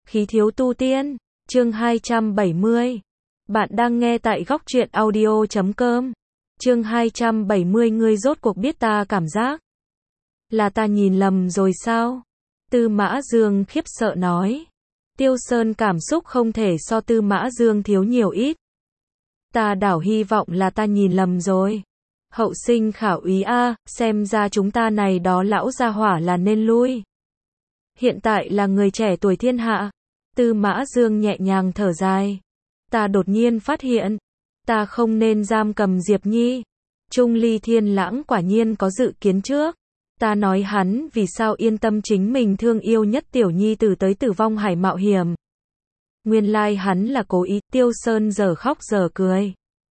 Khí thiếu tu tiên, chương 270. Bạn đang nghe tại góc truyện audio.com. Chương 270 ngươi rốt cuộc biết ta cảm giác. Là ta nhìn lầm rồi sao? Tư Mã Dương khiếp sợ nói. Tiêu Sơn cảm xúc không thể so Tư Mã Dương thiếu nhiều ít. Ta đảo hy vọng là ta nhìn lầm rồi. Hậu sinh khảo ý a, xem ra chúng ta này đó lão gia hỏa là nên lui. Hiện tại là người trẻ tuổi thiên hạ. Tư Mã Dương nhẹ nhàng thở dài. Ta đột nhiên phát hiện, ta không nên giam cầm Diệp Nhi. Trung Ly Thiên Lãng quả nhiên có dự kiến trước. Ta nói hắn vì sao yên tâm chính mình thương yêu nhất tiểu nhi tử tới Tử Vong Hải mạo hiểm. Nguyên lai hắn là cố ý. Tiêu Sơn giờ khóc giờ cười.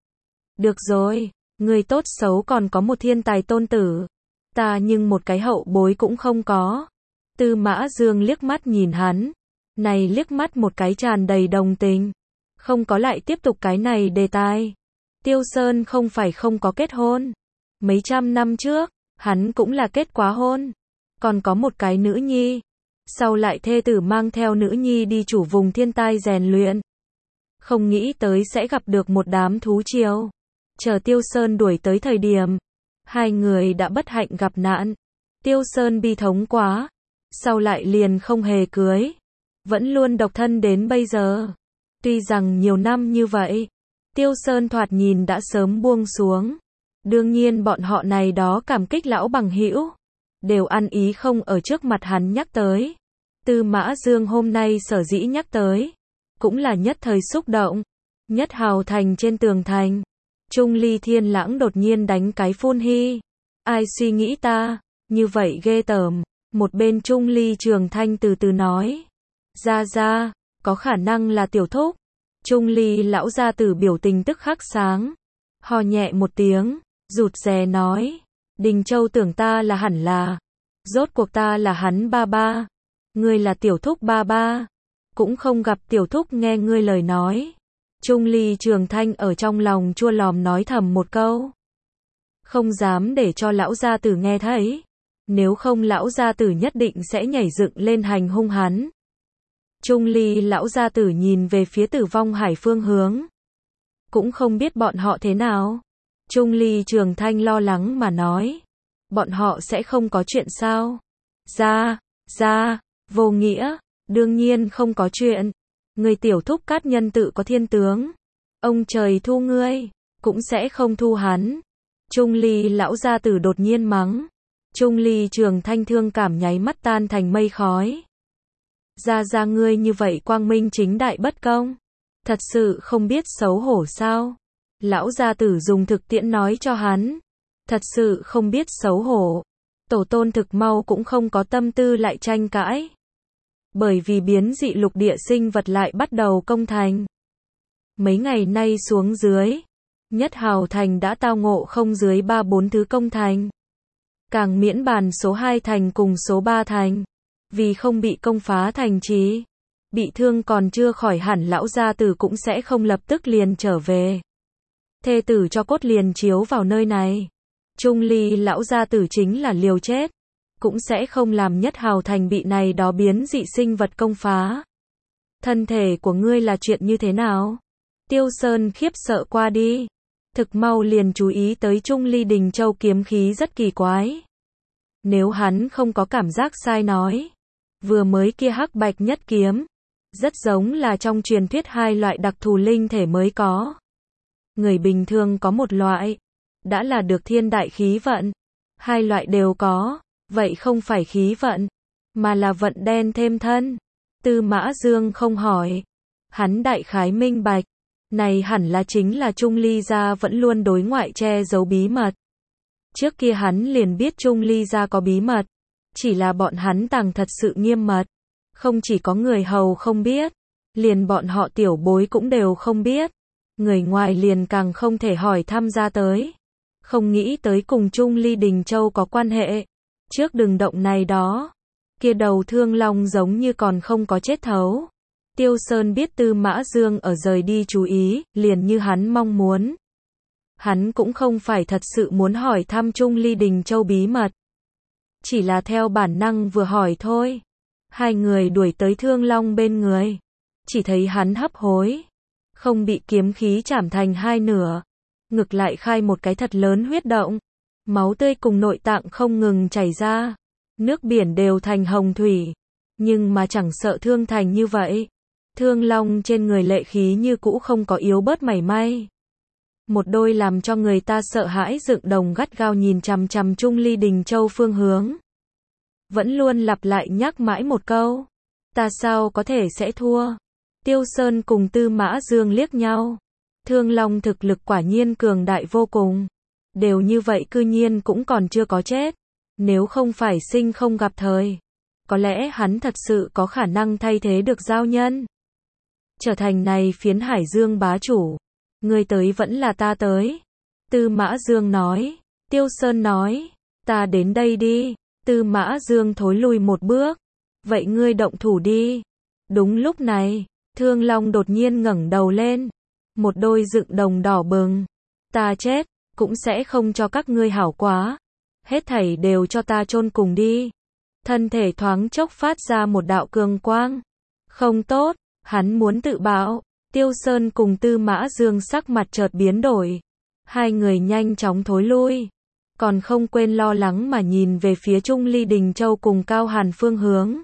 Được rồi, người tốt xấu còn có một thiên tài tôn tử. Ta nhưng một cái hậu bối cũng không có. Tư Mã Dương liếc mắt nhìn hắn. Này liếc mắt một cái tràn đầy đồng tình. Không có lại tiếp tục cái này đề tài. Tiêu Sơn không phải không có kết hôn. Mấy trăm năm trước, hắn cũng là kết quá hôn. Còn có một cái nữ nhi. Sau lại thê tử mang theo nữ nhi đi chủ vùng thiên tai rèn luyện. Không nghĩ tới sẽ gặp được một đám thú triều. Chờ Tiêu Sơn đuổi tới thời điểm, hai người đã bất hạnh gặp nạn. Tiêu Sơn bi thống quá. Sau lại liền không hề cưới. Vẫn luôn độc thân đến bây giờ. Tuy rằng nhiều năm như vậy, Tiêu Sơn thoạt nhìn đã sớm buông xuống. Đương nhiên bọn họ này đó cảm kích lão bằng hữu đều ăn ý không ở trước mặt hắn nhắc tới. Tư Mã Dương hôm nay sở dĩ nhắc tới, cũng là nhất thời xúc động. Nhất Hào Thành trên tường thành, Trung Ly Thiên Lãng đột nhiên đánh cái phun hy. Ai suy nghĩ ta, như vậy ghê tởm. Một bên Trung Ly Trường Thanh từ từ nói. Ra, có khả năng là tiểu thúc. Trung Ly lão gia tử biểu tình tức khắc sáng. Ho nhẹ một tiếng, rụt rè nói. Đình Châu tưởng ta là hẳn là. Rốt cuộc ta là hắn ba ba. Ngươi là tiểu thúc ba ba. Cũng không gặp tiểu thúc nghe ngươi lời nói. Trung Ly Trường Thanh ở trong lòng chua lòm nói thầm một câu. Không dám để cho lão gia tử nghe thấy. Nếu không lão gia tử nhất định sẽ nhảy dựng lên hành hung hắn. Trung Ly lão gia tử nhìn về phía Tử Vong Hải phương hướng. Cũng không biết bọn họ thế nào. Trung Ly Trường Thanh lo lắng mà nói. Bọn họ sẽ không có chuyện sao? Ra, vô nghĩa. Đương nhiên không có chuyện. Người tiểu thúc Cát Nhân tự có thiên tướng. Ông trời thu ngươi, cũng sẽ không thu hắn. Trung Ly lão gia tử đột nhiên mắng. Trung Ly Trường Thanh thương cảm nháy mắt tan thành mây khói. Ra ngươi như vậy quang minh chính đại bất công. Thật sự không biết xấu hổ sao? Lão gia tử dùng thực tiễn nói cho hắn. Thật sự không biết xấu hổ. Tổ tôn thực mau cũng không có tâm tư lại tranh cãi. Bởi vì biến dị lục địa sinh vật lại bắt đầu công thành. Mấy ngày nay xuống dưới, Nhất Hào Thành đã tao ngộ không dưới 3-4 thứ công thành. Càng miễn bàn số 2 thành cùng số 3 thành. Vì không bị công phá thành trì, bị thương còn chưa khỏi hẳn lão gia tử cũng sẽ không lập tức liền trở về. Thê tử cho cốt liền chiếu vào nơi này. Trung Ly lão gia tử chính là liều chết, cũng sẽ không làm Nhất Hào Thành bị này đó biến dị sinh vật công phá. Thân thể của ngươi là chuyện như thế nào? Tiêu Sơn khiếp sợ qua đi. Thực mau liền chú ý tới Trung Ly Đình Châu kiếm khí rất kỳ quái. Nếu hắn không có cảm giác sai nói, vừa mới kia hắc bạch nhất kiếm, rất giống là trong truyền thuyết hai loại đặc thù linh thể mới có. Người bình thường có một loại, đã là được thiên đại khí vận. Hai loại đều có, vậy không phải khí vận, mà là vận đen thêm thân. Tư Mã Dương không hỏi. Hắn đại khái minh bạch. Này hẳn là chính là Trung Ly gia vẫn luôn đối ngoại che giấu bí mật. Trước kia hắn liền biết Trung Ly gia có bí mật. Chỉ là bọn hắn tàng thật sự nghiêm mật. Không chỉ có người hầu không biết, liền bọn họ tiểu bối cũng đều không biết. Người ngoài liền càng không thể hỏi thăm ra tới. Không nghĩ tới cùng Trung Ly Đình Châu có quan hệ. Trước đừng động này đó. Kia đầu thương long giống như còn không có chết thấu. Tiêu Sơn biết Tư Mã Dương ở rời đi chú ý, liền như hắn mong muốn. Hắn cũng không phải thật sự muốn hỏi thăm Trung Ly Đình Châu bí mật. Chỉ là theo bản năng vừa hỏi thôi. Hai người đuổi tới Thương Long bên người. Chỉ thấy hắn hấp hối. Không bị kiếm khí chảm thành hai nửa. Ngực lại khai một cái thật lớn huyết động. Máu tươi cùng nội tạng không ngừng chảy ra. Nước biển đều thành hồng thủy. Nhưng mà chẳng sợ thương thành như vậy. Thương Long trên người lệ khí như cũ không có yếu bớt mảy may. Một đôi làm cho người ta sợ hãi dựng đồng gắt gao nhìn chằm chằm Trung Ly Đình Châu phương hướng. Vẫn luôn lặp lại nhắc mãi một câu. Ta sao có thể sẽ thua. Tiêu Sơn cùng Tư Mã Dương liếc nhau. Thương Long thực lực quả nhiên cường đại vô cùng. Đều như vậy cư nhiên cũng còn chưa có chết. Nếu không phải sinh không gặp thời. Có lẽ hắn thật sự có khả năng thay thế được giao nhân. Trở thành này phiến Hải Dương bá chủ. Ngươi tới vẫn là ta tới. Tư Mã Dương nói. Tiêu Sơn nói. Ta đến đây đi. Tư Mã Dương thối lui một bước. Vậy ngươi động thủ đi. Đúng lúc này, Thương Long đột nhiên ngẩng đầu lên. Một đôi dựng đồng đỏ bừng. Ta chết, cũng sẽ không cho các ngươi hảo quá. Hết thảy đều cho ta chôn cùng đi. Thân thể thoáng chốc phát ra một đạo cường quang. Không tốt, hắn muốn tự bạo. Tiêu Sơn cùng Tư Mã Dương sắc mặt chợt biến đổi. Hai người nhanh chóng thối lui. Còn không quên lo lắng mà nhìn về phía Trung Ly Đình Châu cùng Cao Hàn phương hướng.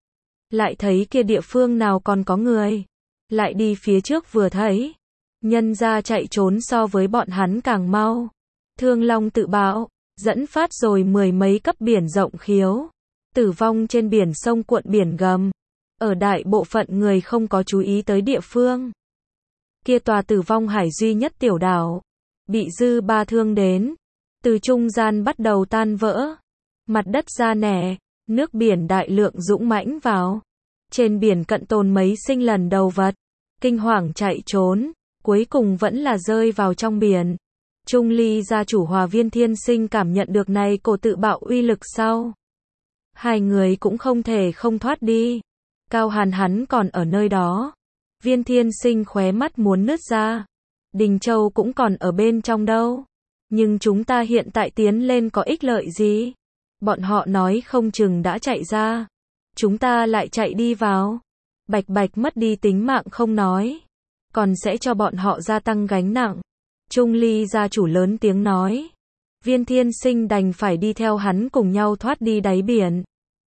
Lại thấy kia địa phương nào còn có người. Lại đi phía trước vừa thấy. Nhân ra chạy trốn so với bọn hắn càng mau. Thương Long tự bạo, dẫn phát rồi mười mấy cấp biển rộng khiếu. Tử vong trên biển sông cuộn biển gầm. Ở đại bộ phận người không có chú ý tới địa phương. Kia tòa tử vong hải duy nhất tiểu đảo. Bị dư ba thương đến. Từ trung gian bắt đầu tan vỡ. Mặt đất ra nẻ. Nước biển đại lượng dũng mãnh vào. Trên biển cận tồn mấy sinh lần đầu vật. Kinh hoàng chạy trốn. Cuối cùng vẫn là rơi vào trong biển. Trung Ly gia chủ Hòa Viên Thiên Sinh cảm nhận được này cổ tự bạo uy lực sau. Hai người cũng không thể không thoát đi. Cao Hàn hắn còn ở nơi đó. Viên Thiên Sinh khóe mắt muốn nứt ra. Đình Châu cũng còn ở bên trong đâu. Nhưng chúng ta hiện tại tiến lên có ích lợi gì? Bọn họ nói không chừng đã chạy ra. Chúng ta lại chạy đi vào. Bạch bạch mất đi tính mạng không nói. Còn sẽ cho bọn họ gia tăng gánh nặng. Trung Ly gia chủ lớn tiếng nói. Viên Thiên Sinh đành phải đi theo hắn cùng nhau thoát đi đáy biển.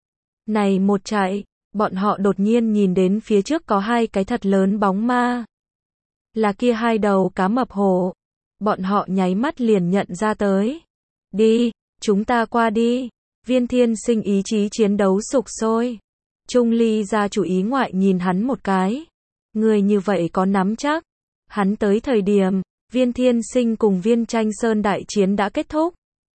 Này một chạy, bọn họ đột nhiên nhìn đến phía trước có hai cái thật lớn bóng ma. Là kia hai đầu cá mập hổ. Bọn họ nháy mắt liền nhận ra tới. Đi, chúng ta qua đi. Viên Thiên Sinh ý chí chiến đấu sục sôi. Trung Ly gia chủ ý ngoại nhìn hắn một cái. Người như vậy có nắm chắc. Hắn tới thời điểm, Viên Thiên Sinh cùng Viên Tranh Sơn đại chiến đã kết thúc.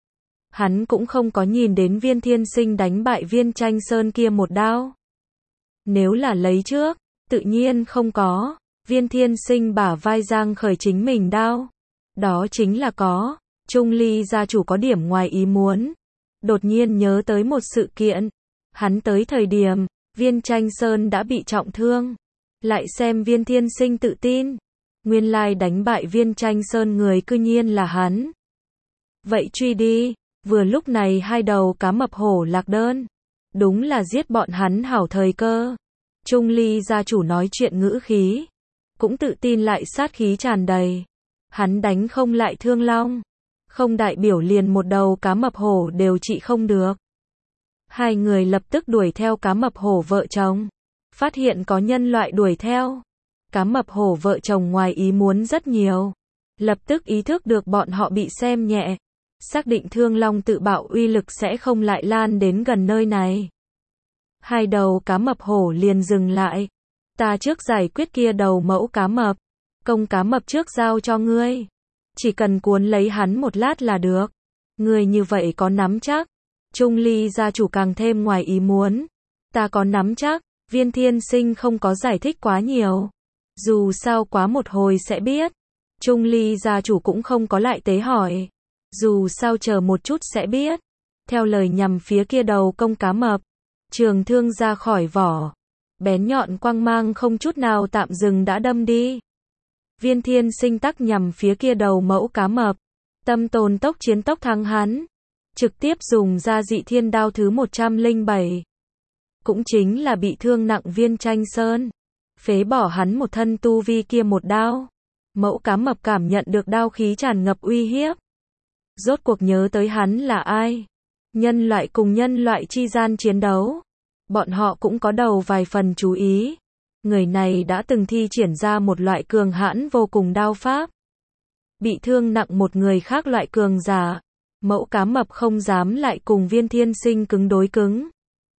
Hắn cũng không có nhìn đến Viên Thiên Sinh đánh bại Viên Tranh Sơn kia một đao. Nếu là lấy trước, tự nhiên không có. Viên Thiên Sinh bả vai giang khởi chính mình đao. Đó chính là có. Trung Ly gia chủ có điểm ngoài ý muốn. Đột nhiên nhớ tới một sự kiện. Hắn tới thời điểm, Viên Tranh Sơn đã bị trọng thương. Lại xem Viên Thiên Sinh tự tin. Nguyên lai đánh bại Viên Tranh Sơn người cư nhiên là hắn. Vậy truy đi. Vừa lúc này hai đầu cá mập hổ lạc đơn. Đúng là giết bọn hắn hảo thời cơ. Trung Ly gia chủ nói chuyện ngữ khí. Cũng tự tin lại sát khí tràn đầy. Hắn đánh không lại Thương Long. Không đại biểu liền một đầu cá mập hổ đều trị không được. Hai người lập tức đuổi theo cá mập hổ vợ chồng. Phát hiện có nhân loại đuổi theo. Cá mập hổ vợ chồng ngoài ý muốn rất nhiều. Lập tức ý thức được bọn họ bị xem nhẹ. Xác định Thương Long tự bạo uy lực sẽ không lại lan đến gần nơi này. Hai đầu cá mập hổ liền dừng lại. Ta trước giải quyết kia đầu mẫu cá mập. Công cá mập trước giao cho ngươi. Chỉ cần cuốn lấy hắn một lát là được. Ngươi như vậy có nắm chắc. Trung Ly gia chủ càng thêm ngoài ý muốn. Ta có nắm chắc. Viên Thiên Sinh không có giải thích quá nhiều. Dù sao quá một hồi sẽ biết. Trung Ly gia chủ cũng không có lại tế hỏi. Dù sao chờ một chút sẽ biết. Theo lời nhằm phía kia đầu công cá mập. Trường thương ra khỏi vỏ. Bén nhọn quang mang không chút nào tạm dừng đã đâm đi. Viên Thiên Sinh tắc nhằm phía kia đầu mẫu cá mập. Tâm tồn tốc chiến tốc thắng hắn. Trực tiếp dùng ra dị thiên đao thứ 107. cũng chính là bị thương nặng Viên Tranh Sơn. Phế bỏ hắn một thân tu vi kia một đao. Mẫu cá mập cảm nhận được đao khí tràn ngập uy hiếp. Rốt cuộc nhớ tới hắn là ai? Nhân loại cùng nhân loại chi gian chiến đấu. Bọn họ cũng có đầu vài phần chú ý. Người này đã từng thi triển ra một loại cường hãn vô cùng đao pháp. Bị thương nặng một người khác loại cường giả. Mẫu cá mập không dám lại cùng Viên Thiên Sinh cứng đối cứng.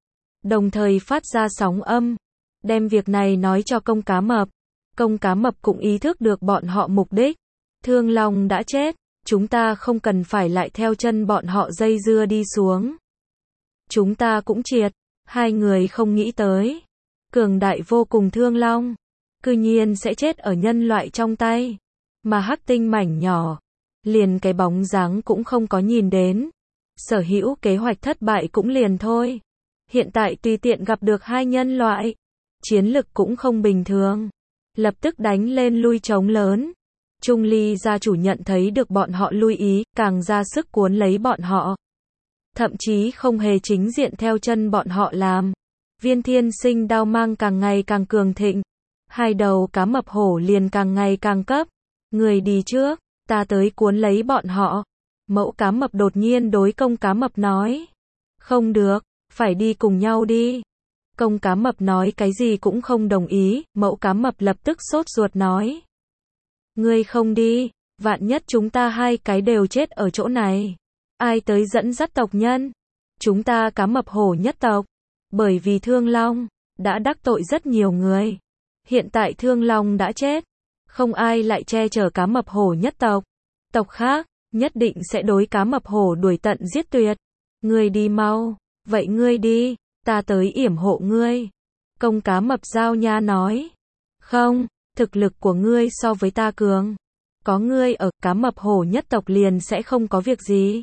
Đồng thời phát ra sóng âm. Đem việc này nói cho công cá mập. Công cá mập cũng ý thức được bọn họ mục đích. Thương Long đã chết. Chúng ta không cần phải lại theo chân bọn họ dây dưa đi xuống. Chúng ta cũng triệt. Hai người không nghĩ tới. Cường đại vô cùng Thương Long. Cư nhiên sẽ chết ở nhân loại trong tay. Mà hắc tinh mảnh nhỏ. Liền cái bóng dáng cũng không có nhìn đến. Sở hữu kế hoạch thất bại cũng liền thôi. Hiện tại tùy tiện gặp được hai nhân loại. Chiến lực cũng không bình thường. Lập tức đánh lên lui trống lớn. Trung Ly gia chủ nhận thấy được bọn họ lui ý, càng ra sức cuốn lấy bọn họ. Thậm chí không hề chính diện theo chân bọn họ làm. Viên Thiên Sinh đao mang càng ngày càng cường thịnh. Hai đầu cá mập hổ liền càng ngày càng cấp. Người đi trước, ta tới cuốn lấy bọn họ. Mẫu cá mập đột nhiên đối công cá mập nói. Không được, phải đi cùng nhau đi. Công cá mập nói cái gì cũng không đồng ý, mẫu cá mập lập tức sốt ruột nói. Ngươi không đi, vạn nhất chúng ta hai cái đều chết ở chỗ này. Ai tới dẫn dắt tộc nhân? Chúng ta cá mập hổ nhất tộc. Bởi vì Thương Long đã đắc tội rất nhiều người. Hiện tại Thương Long đã chết. Không ai lại che chở cá mập hổ nhất tộc. Tộc khác, nhất định sẽ đối cá mập hổ đuổi tận giết tuyệt. Ngươi đi mau. Vậy ngươi đi, ta tới yểm hộ ngươi. Công cá mập Giao Nha nói. Không, thực lực của ngươi so với ta cường. Có ngươi ở, cá mập hổ nhất tộc liền sẽ không có việc gì.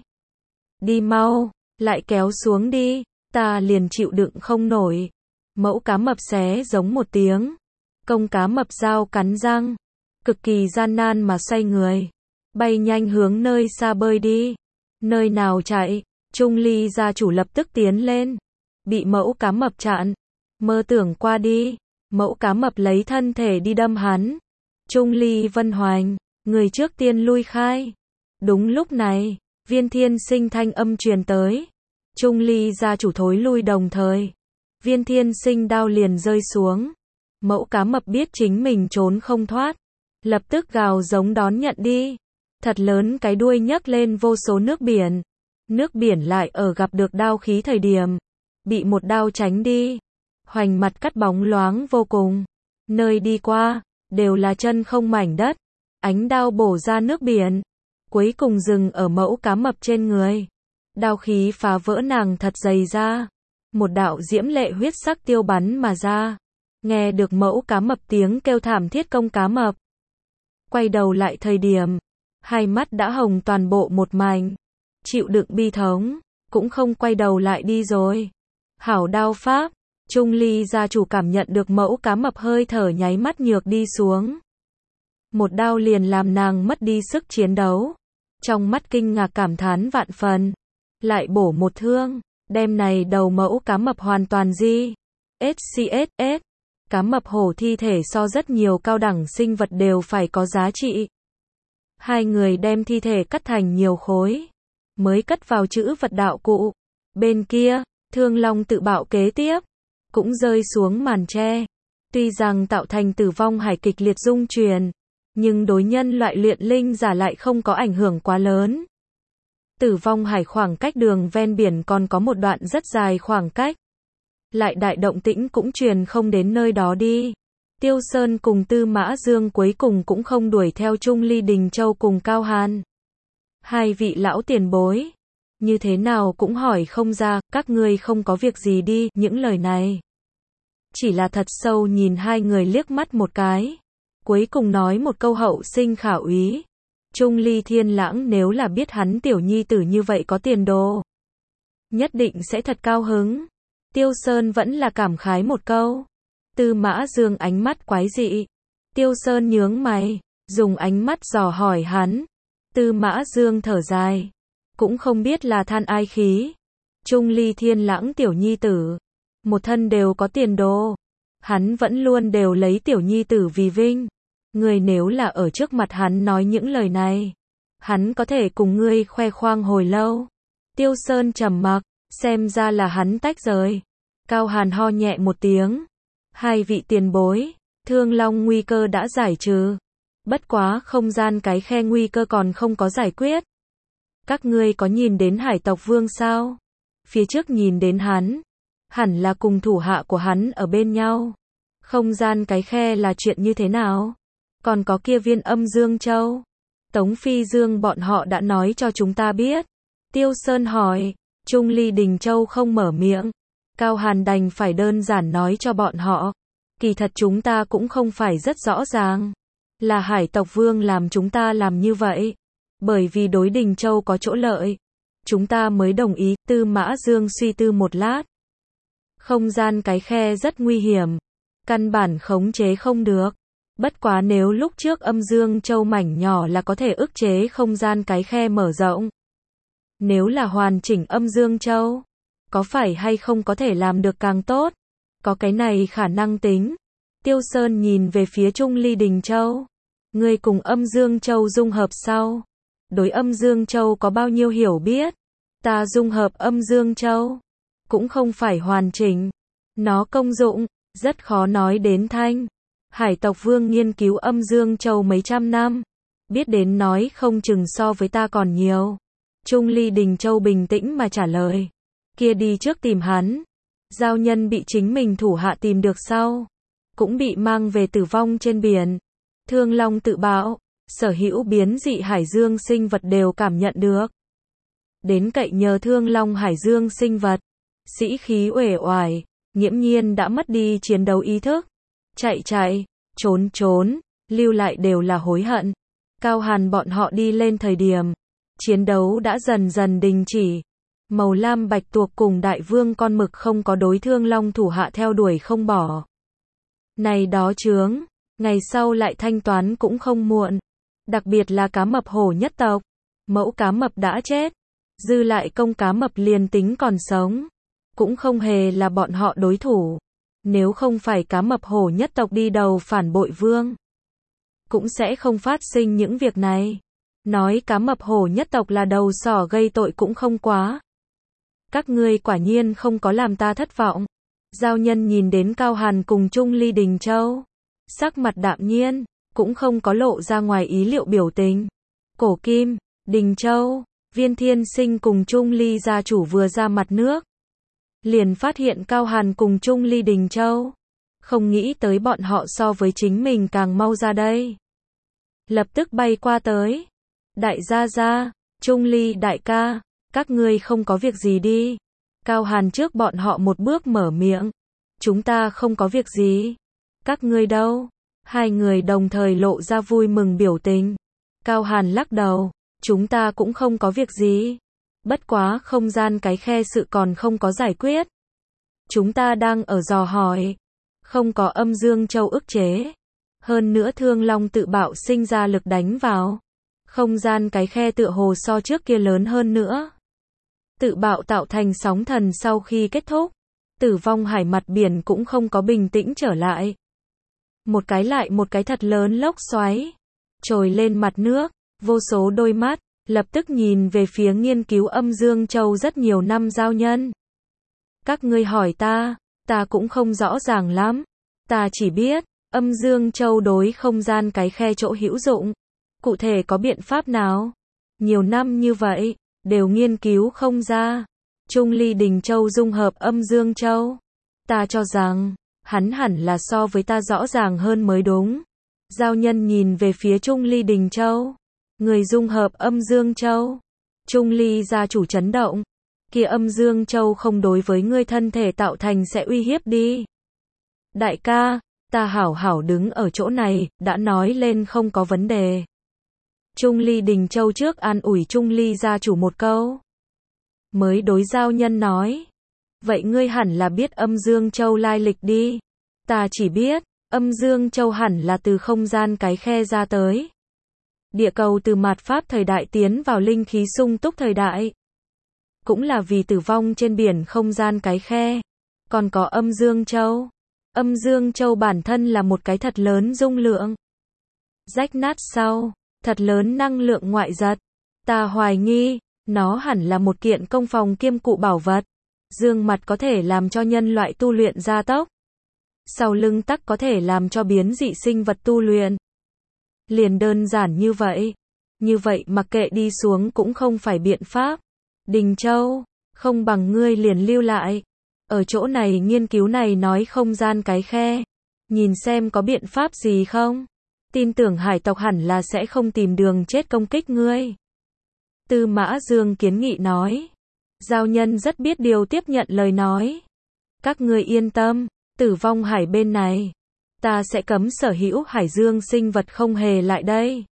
Đi mau, lại kéo xuống đi, ta liền chịu đựng không nổi. Mẫu cá mập xé giống một tiếng. Công cá mập Giao cắn răng. Cực kỳ gian nan mà xoay người. Bay nhanh hướng nơi xa bơi đi. Nơi nào chạy, Trung Ly gia chủ lập tức tiến lên. Bị mẫu cá mập chặn. Mơ tưởng qua đi. Mẫu cá mập lấy thân thể đi đâm hắn. Trung Ly Vân Hoành, người trước tiên lui khai. Đúng lúc này, Viên Thiên Sinh thanh âm truyền tới. Trung Ly gia chủ thối lui đồng thời. Viên Thiên Sinh đao liền rơi xuống. Mẫu cá mập biết chính mình trốn không thoát. Lập tức gào giống đón nhận đi. Thật lớn cái đuôi nhấc lên vô số nước biển. Nước biển lại ở gặp được đao khí thời điểm. Bị một đao tránh đi. Hoành mặt cắt bóng loáng vô cùng. Nơi đi qua, đều là chân không mảnh đất. Ánh đao bổ ra nước biển. Cuối cùng dừng ở mẫu cá mập trên người. Đao khí phá vỡ nàng thật dày ra. Một đạo diễm lệ huyết sắc tiêu bắn mà ra. Nghe được mẫu cá mập tiếng kêu thảm thiết công cá mập. Quay đầu lại thời điểm. Hai mắt đã hồng toàn bộ một mảnh. Chịu đựng bi thống. Cũng không quay đầu lại đi rồi. Hảo đao pháp. Trung Ly gia chủ cảm nhận được mẫu cá mập hơi thở nháy mắt nhược đi xuống. Một đao liền làm nàng mất đi sức chiến đấu. Trong mắt kinh ngạc cảm thán vạn phần. Lại bổ một thương. Đem này đầu mẫu cá mập hoàn toàn di. SCSS. Cá mập hổ thi thể so rất nhiều cao đẳng sinh vật đều phải có giá trị. Hai người đem thi thể cắt thành nhiều khối. Mới cất vào trữ vật đạo cụ. Bên kia, Thương Long tự bạo kế tiếp. Cũng rơi xuống màn tre. Tuy rằng tạo thành tử vong hải kịch liệt rung truyền. Nhưng đối nhân loại luyện linh giả lại không có ảnh hưởng quá lớn. Tử vong hải khoảng cách đường ven biển còn có một đoạn rất dài khoảng cách. Lại đại động tĩnh cũng truyền không đến nơi đó đi. Tiêu Sơn cùng Tư Mã Dương cuối cùng cũng không đuổi theo Trung Ly Đình Châu cùng Cao Hàn. Hai vị lão tiền bối. Như thế nào cũng hỏi không ra, các ngươi không có việc gì đi, những lời này. Chỉ là thật sâu nhìn hai người liếc mắt một cái. Cuối cùng nói một câu hậu sinh khả úy. Trung Ly Thiên Lãng nếu là biết hắn tiểu nhi tử như vậy có tiền đồ. Nhất định sẽ thật cao hứng. Tiêu Sơn vẫn là cảm khái một câu. Tư Mã Dương ánh mắt quái dị. Tiêu Sơn nhướng mày, dùng ánh mắt dò hỏi hắn. Tư Mã Dương thở dài. Cũng không biết là than ai khí. Trung Ly Thiên Lãng tiểu nhi tử. một thân đều có tiền đồ. Hắn vẫn luôn đều lấy tiểu nhi tử vì vinh. Ngươi nếu là ở trước mặt hắn nói những lời này, hắn có thể cùng ngươi khoe khoang hồi lâu. Tiêu Sơn trầm mặc, xem ra là hắn tách rời. Cao Hàn ho nhẹ một tiếng. Hai vị tiền bối, Thương Long nguy cơ đã giải trừ. Bất quá không gian cái khe nguy cơ còn không có giải quyết. Các ngươi có nhìn đến Hải tộc Vương sao? Phía trước nhìn đến hắn, hẳn là cùng thủ hạ của hắn ở bên nhau. Không gian cái khe là chuyện như thế nào? Còn có kia viên Âm Dương Châu. Tống Phi Dương bọn họ đã nói cho chúng ta biết. Tiêu Sơn hỏi, Trung Ly Đình Châu không mở miệng. Cao Hàn đành phải đơn giản nói cho bọn họ. Kỳ thật chúng ta cũng không phải rất rõ ràng. Là Hải tộc Vương làm chúng ta làm như vậy. Bởi vì đối Đình Châu có chỗ lợi. Chúng ta mới đồng ý. Tư Mã Dương suy tư một lát. Không gian cái khe rất nguy hiểm. Căn bản khống chế không được. Bất quá nếu lúc trước Âm Dương Châu mảnh nhỏ là có thể ức chế không gian cái khe mở rộng. Nếu là hoàn chỉnh Âm Dương Châu, có phải hay không có thể làm được càng tốt? Có cái này khả năng tính. Tiêu Sơn nhìn về phía Trung Ly Đình Châu. Ngươi cùng Âm Dương Châu dung hợp sau. Đối Âm Dương Châu có bao nhiêu hiểu biết? Ta dung hợp Âm Dương Châu. Cũng không phải hoàn chỉnh. Nó công dụng, rất khó nói đến thanh. Hải tộc Vương nghiên cứu Âm Dương Châu mấy trăm năm. Biết đến nói không chừng so với ta còn nhiều. Trung Ly Đình Châu bình tĩnh mà trả lời. Kia đi trước tìm hắn. Giao nhân bị chính mình thủ hạ tìm được sau. Cũng bị mang về tử vong trên biển. Thương Long tự bạo. Sở hữu biến dị hải dương sinh vật đều cảm nhận được. Đến cậy nhờ Thương Long hải dương sinh vật. Sĩ khí uể oải. Nghiễm nhiên đã mất đi chiến đấu ý thức. Chạy, trốn, lưu lại đều là hối hận. Cao Hàn bọn họ đi lên thời điểm. Chiến đấu đã dần dần đình chỉ. Màu lam bạch tuộc cùng đại vương con mực không có đối Thương Long thủ hạ theo đuổi không bỏ. Này đó chướng, ngày sau lại thanh toán cũng không muộn. Đặc biệt là cá mập hổ nhất tộc. Mẫu cá mập đã chết. Dư lại công cá mập liền tính còn sống. Cũng không hề là bọn họ đối thủ. Nếu không phải cá mập hổ nhất tộc đi đầu phản bội vương, cũng sẽ không phát sinh những việc này. Nói cá mập hổ nhất tộc là đầu sỏ gây tội cũng không quá. Các ngươi quả nhiên không có làm ta thất vọng. Giao nhân nhìn đến Cao Hàn cùng Trung Ly Đình Châu. Sắc mặt đạm nhiên, cũng không có lộ ra ngoài ý liệu biểu tình. Cổ Kim, Đình Châu, Viên Thiên Sinh cùng Trung Ly gia chủ vừa ra mặt nước. Liền phát hiện Cao Hàn cùng Trung Ly Đình Châu. Không nghĩ tới bọn họ so với chính mình càng mau ra đây. Lập tức bay qua tới. Đại gia, Trung Ly đại ca, các ngươi không có việc gì đi. Cao Hàn trước bọn họ một bước mở miệng. Chúng ta không có việc gì. Các ngươi đâu? Hai người đồng thời lộ ra vui mừng biểu tình. Cao Hàn lắc đầu. Chúng ta cũng không có việc gì. Bất quá không gian cái khe sự còn không có giải quyết. Chúng ta đang ở dò hỏi. Không có Âm Dương Châu ức chế. Hơn nữa Thương Long tự bạo sinh ra lực đánh vào. Không gian cái khe tựa hồ so trước kia lớn hơn nữa. Tự bạo tạo thành sóng thần sau khi kết thúc. Tử vong hải mặt biển cũng không có bình tĩnh trở lại. Một cái lại một cái thật lớn lốc xoáy. Trồi lên mặt nước. Vô số đôi mắt. Lập tức nhìn về phía nghiên cứu Âm Dương Châu rất nhiều năm giao nhân. Các ngươi hỏi ta cũng không rõ ràng lắm. Ta chỉ biết, Âm Dương Châu đối không gian cái khe chỗ hữu dụng. Cụ thể có biện pháp nào? Nhiều năm như vậy, đều nghiên cứu không ra. Trung Ly Đình Châu dung hợp Âm Dương Châu. Ta cho rằng, hắn hẳn là so với ta rõ ràng hơn mới đúng. Giao nhân nhìn về phía Trung Ly Đình Châu. Người dung hợp Âm Dương Châu. Trung Ly gia chủ chấn động. Kia Âm Dương Châu không đối với ngươi thân thể tạo thành sẽ uy hiếp đi. Đại ca, ta hảo hảo đứng ở chỗ này, đã nói lên không có vấn đề. Trung Ly Đình Châu trước an ủi Trung Ly gia chủ một câu. Mới đối giao nhân nói. Vậy ngươi hẳn là biết Âm Dương Châu lai lịch đi. Ta chỉ biết, Âm Dương Châu hẳn là từ không gian cái khe ra tới. Địa cầu từ mạt Pháp thời đại tiến vào linh khí sung túc thời đại. Cũng là vì tử vong trên biển không gian cái khe. Còn có âm dương châu. Âm dương châu bản thân là một cái thật lớn dung lượng. Rách nát sau, thật lớn năng lượng ngoại giật. Ta hoài nghi, nó hẳn là một kiện công phòng kiêm cụ bảo vật. Dương mặt có thể làm cho nhân loại tu luyện gia tốc. Sau lưng tắc có thể làm cho biến dị sinh vật tu luyện. Liền đơn giản như vậy. Như vậy mặc kệ đi xuống cũng không phải biện pháp. Đình Châu, không bằng ngươi liền lưu lại. Ở chỗ này nghiên cứu này nói không gian cái khe. Nhìn xem có biện pháp gì không? Tin tưởng hải tộc hẳn là sẽ không tìm đường chết công kích ngươi. Tư Mã Dương kiến nghị nói. Giao nhân rất biết điều tiếp nhận lời nói. Các ngươi yên tâm, Tử Vong Hải bên này. Ta sẽ cấm sở hữu hải dương sinh vật không hề lại đây.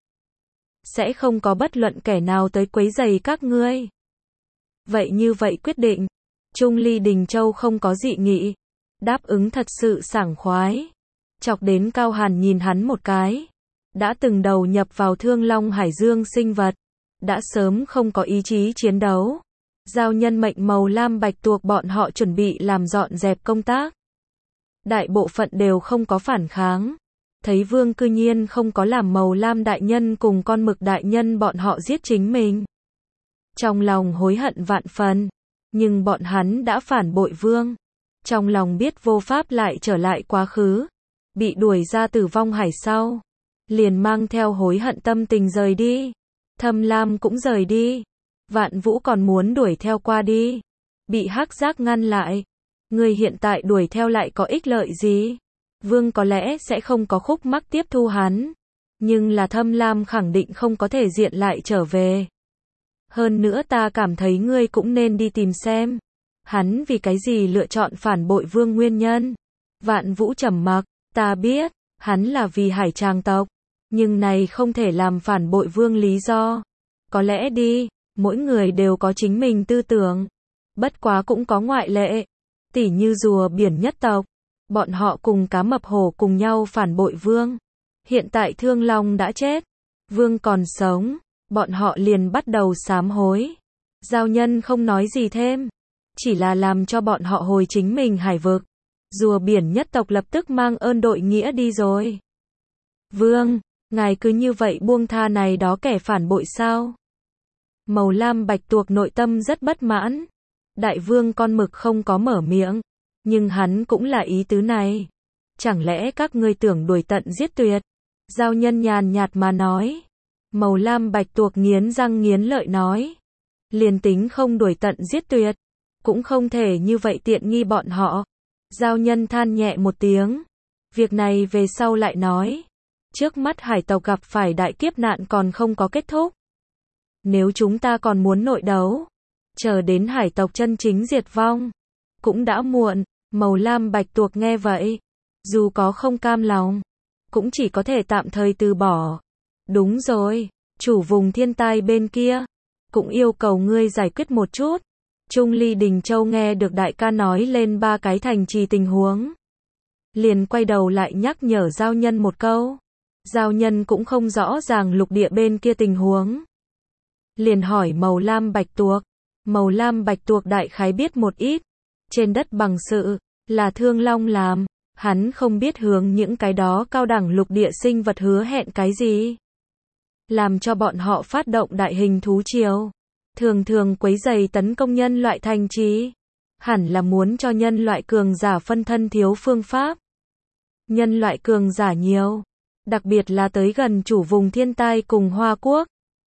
Sẽ không có bất luận kẻ nào tới quấy rầy các ngươi. Vậy như vậy quyết định. Trung Ly Đình Châu không có dị nghị. Đáp ứng thật sự sảng khoái. Chọc đến Cao Hàn nhìn hắn một cái. Đã từng đầu nhập vào Thương Long hải dương sinh vật. Đã sớm không có ý chí chiến đấu. Giao nhân mệnh màu lam bạch tuộc bọn họ chuẩn bị làm dọn dẹp công tác. Đại bộ phận đều không có phản kháng. Thấy Vương cư nhiên không có làm màu lam đại nhân cùng con mực đại nhân bọn họ giết chính mình. Trong lòng hối hận vạn phần. Nhưng bọn hắn đã phản bội Vương. Trong lòng biết vô pháp lại trở lại quá khứ. Bị đuổi ra Tử Vong Hải sau. Liền mang theo hối hận tâm tình rời đi. Thâm Lam cũng rời đi. Vạn Vũ còn muốn đuổi theo qua đi. Bị Hắc Giác ngăn lại. Người hiện tại đuổi theo lại có ích lợi gì? Vương có lẽ sẽ không có khúc mắc tiếp thu hắn. Nhưng là Thâm Lam khẳng định không có thể diện lại trở về. Hơn nữa ta cảm thấy ngươi cũng nên đi tìm xem. Hắn vì cái gì lựa chọn phản bội Vương nguyên nhân. Vạn Vũ trầm mặc. Ta biết, hắn là vì hải tràng tộc. Nhưng này không thể làm phản bội Vương lý do. Có lẽ đi, mỗi người đều có chính mình tư tưởng. Bất quá cũng có ngoại lệ. Tỉ như rùa biển nhất tộc. Bọn họ cùng cá mập hổ cùng nhau phản bội Vương. Hiện tại Thương Long đã chết. Vương còn sống. Bọn họ liền bắt đầu sám hối. Giao nhân không nói gì thêm. Chỉ là làm cho bọn họ hồi chính mình hải vực. Rùa biển nhất tộc lập tức mang ơn đội nghĩa đi rồi. Vương, ngài cứ như vậy buông tha này đó kẻ phản bội sao? Màu lam bạch tuộc nội tâm rất bất mãn. Đại vương con mực không có mở miệng. Nhưng hắn cũng là ý tứ này. Chẳng lẽ các ngươi tưởng đuổi tận giết tuyệt? Giao nhân nhàn nhạt mà nói. Màu lam bạch tuộc nghiến răng nghiến lợi nói. Liền tính không đuổi tận giết tuyệt. Cũng không thể như vậy tiện nghi bọn họ. Giao nhân than nhẹ một tiếng. Việc này về sau lại nói. Trước mắt hải tộc gặp phải đại kiếp nạn còn không có kết thúc. Nếu chúng ta còn muốn nội đấu. Chờ đến hải tộc chân chính diệt vong. Cũng đã muộn. Màu lam bạch tuộc nghe vậy. Dù có không cam lòng. Cũng chỉ có thể tạm thời từ bỏ. Đúng rồi. Chủ vùng thiên tai bên kia. Cũng yêu cầu ngươi giải quyết một chút. Trung Ly Đình Châu nghe được đại ca nói lên 3 cái thành trì tình huống. Liền quay đầu lại nhắc nhở giao nhân một câu. Giao nhân cũng không rõ ràng lục địa bên kia tình huống. Liền hỏi màu lam bạch tuộc. Màu lam bạch tuộc đại khái biết một ít. Trên đất bằng sự, là Thương Long làm. Hắn không biết hướng những cái đó cao đẳng lục địa sinh vật hứa hẹn cái gì. Làm cho bọn họ phát động đại hình thú triều. Thường thường quấy rầy tấn công nhân loại thành trì. Hẳn là muốn cho nhân loại cường giả phân thân thiếu phương pháp. Nhân loại cường giả nhiều. Đặc biệt là tới gần chủ vùng thiên tai cùng Hoa Quốc.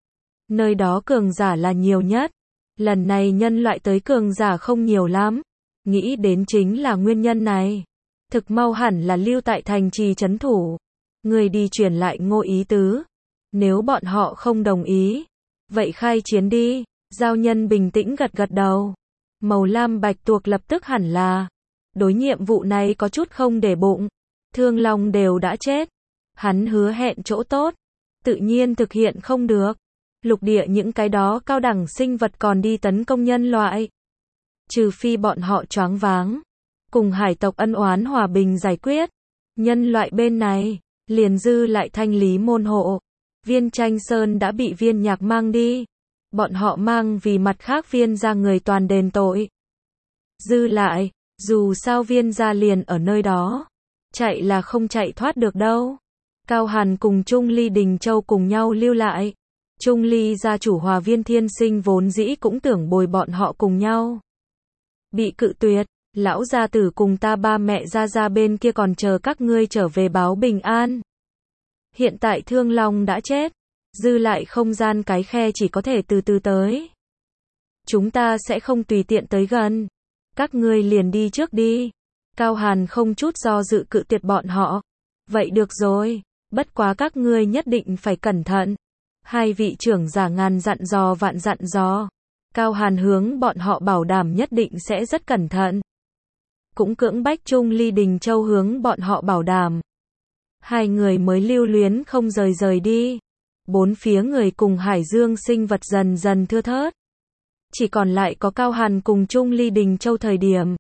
Nơi đó cường giả là nhiều nhất. Lần này nhân loại tới cường giả không nhiều lắm. Nghĩ đến chính là nguyên nhân này. Thực mau hẳn là lưu tại thành trì trấn thủ. Người đi truyền lại Ngô ý tứ. Nếu bọn họ không đồng ý. Vậy khai chiến đi. Giao nhân bình tĩnh gật gật đầu. Màu lam bạch tuộc lập tức hẳn là. Đối nhiệm vụ này có chút không để bụng. Thương Long đều đã chết. Hắn hứa hẹn chỗ tốt. Tự nhiên thực hiện không được. Lục địa những cái đó cao đẳng sinh vật còn đi tấn công nhân loại. Trừ phi bọn họ choáng váng. Cùng hải tộc ân oán hòa bình giải quyết. Nhân loại bên này, liền dư lại thanh lý môn hộ. Viên Tranh Sơn đã bị Viên Nhạc mang đi. Bọn họ mang vì mặt khác Viên ra người toàn đền tội. Dư lại, Dù sao Viên gia liền ở nơi đó. Chạy là không chạy thoát được đâu. Cao Hàn cùng Trung Ly Đình Châu cùng nhau lưu lại. Trung Ly gia chủ Hòa Viên Thiên Sinh vốn dĩ cũng tưởng bồi bọn họ cùng nhau. Bị cự tuyệt, lão gia tử cùng ta ba mẹ ra bên kia còn chờ các ngươi trở về báo bình an. Hiện tại Thương Long đã chết, dư lại không gian cái khe chỉ có thể từ từ tới. Chúng ta sẽ không tùy tiện tới gần. Các ngươi liền đi trước đi. Cao Hàn không chút do dự cự tuyệt bọn họ. Vậy được rồi, bất quá các ngươi nhất định phải cẩn thận. Hai vị trưởng giả ngàn dặn dò vạn dặn dò. Cao Hàn hướng bọn họ bảo đảm nhất định sẽ rất cẩn thận. Cũng cưỡng bách Trung Ly Đình Châu hướng bọn họ bảo đảm. Hai người mới lưu luyến không rời đi. Bốn phía người cùng Hải Dương sinh vật dần dần thưa thớt. Chỉ còn lại có Cao Hàn cùng Trung Ly Đình Châu thời điểm.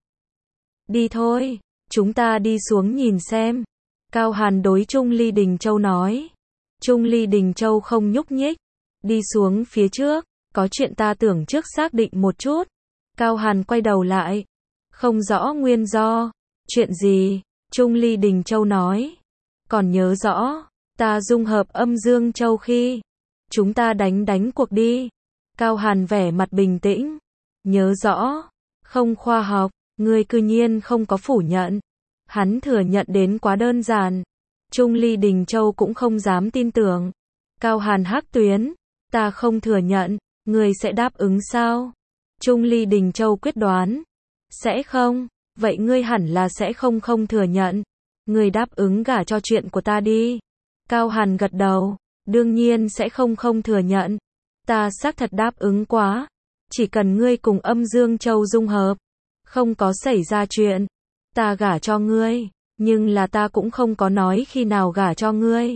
Đi thôi, chúng ta đi xuống nhìn xem. Cao Hàn đối Trung Ly Đình Châu nói. Trung Ly Đình Châu không nhúc nhích. Đi xuống phía trước, có chuyện ta tưởng trước xác định một chút. Cao Hàn quay đầu lại. Không rõ nguyên do. Chuyện gì? Trung Ly Đình Châu nói. Còn nhớ rõ, ta dung hợp âm dương châu khi. Chúng ta đánh cuộc đi. Cao Hàn vẻ mặt bình tĩnh. Nhớ rõ. Không khoa học, ngươi cư nhiên không có phủ nhận. Hắn thừa nhận đến quá đơn giản. Trung Ly Đình Châu cũng không dám tin tưởng. Cao Hàn hắc tuyến. Ta không thừa nhận, ngươi sẽ đáp ứng sao? Trung Ly Đình Châu quyết đoán. Sẽ không, vậy ngươi hẳn là sẽ không thừa nhận. Ngươi đáp ứng gả cho chuyện của ta đi. Cao Hàn gật đầu. Đương nhiên sẽ không thừa nhận. Ta xác thật đáp ứng quá. Chỉ cần ngươi cùng âm dương châu dung hợp. Không có xảy ra chuyện. Ta gả cho ngươi. Nhưng là ta cũng không có nói khi nào gả cho ngươi.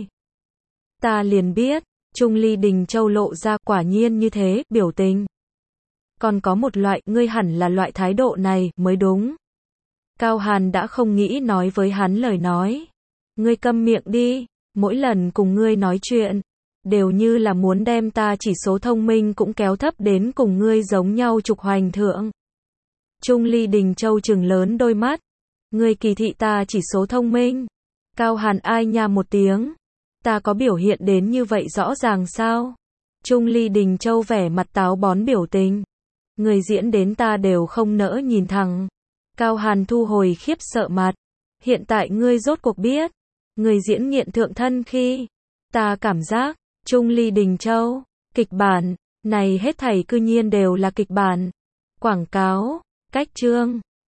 Ta liền biết. Trung Ly Đình Châu lộ ra quả nhiên như thế, biểu tình. Còn có một loại, ngươi hẳn là loại thái độ này, mới đúng. Cao Hàn đã không nghĩ nói với hắn lời nói. Ngươi câm miệng đi, mỗi lần cùng ngươi nói chuyện, đều như là muốn đem ta chỉ số thông minh cũng kéo thấp đến cùng ngươi giống nhau trục hoành thượng. Trung Ly Đình Châu trừng lớn đôi mắt. Ngươi kỳ thị ta chỉ số thông minh. Cao Hàn ai nha một tiếng. Ta có biểu hiện đến như vậy rõ ràng sao? Trung Ly Đình Châu vẻ mặt táo bón biểu tình. Người diễn đến ta đều không nỡ nhìn thẳng. Cao Hàn thu hồi khiếp sợ mặt. Hiện tại ngươi rốt cuộc biết. Người diễn nghiện thượng thân khi. Ta cảm giác. Trung Ly Đình Châu. Kịch bản. Này hết thảy cư nhiên đều là kịch bản. Quảng cáo. Cách chương.